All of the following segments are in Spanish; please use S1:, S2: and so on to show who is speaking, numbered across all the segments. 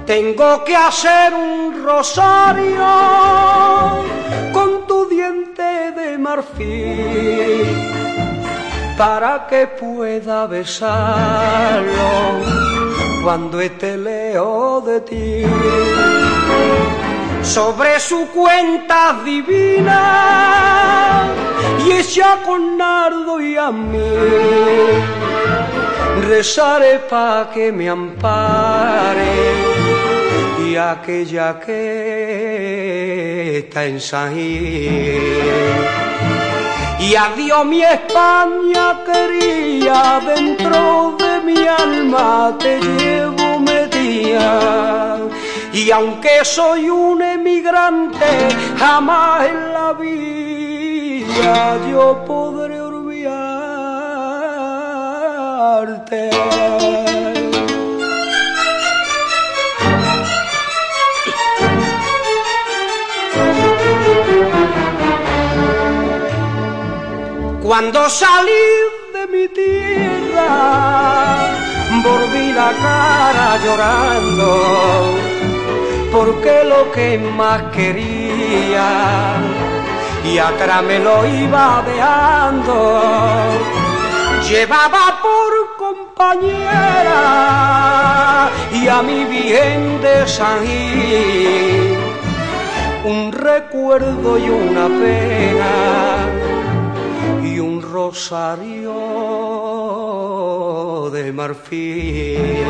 S1: Tengo que hacer un rosario con tu diente de marfil para que pueda besarlo cuando esté lejos de ti. Sobre su cuenta divina y ella con nardo y a mí rezaré pa' que me ampare y aquella que está en San Gil. Y adiós mi España quería, dentro de mi alma te llevo metida. Y aunque soy un emigrante, jamás en la vida yo podré olvidarte. Cuando salí de mi tierra, volví la cara llorando, porque lo que más quería y atrás me lo iba dejando. Llevaba por compañera y a mi Virgen de San Gil, un recuerdo y una pena y un rosario de marfil.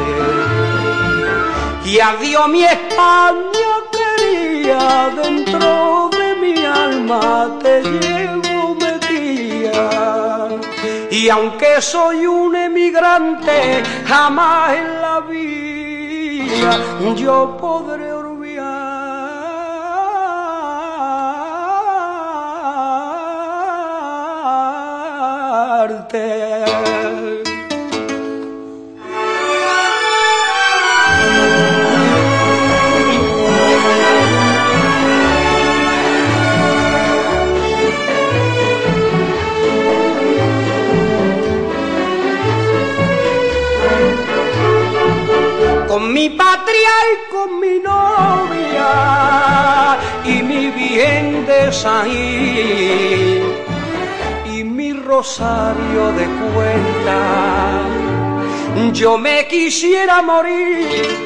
S1: Y adiós mi España quería, dentro de mi alma te llevo metida. Y aunque soy un emigrante, jamás en la vida yo podré olvidarte. Con mi patria y con mi novia y mi Virgen de San Gil y mi rosario de cuenta, yo me quisiera morir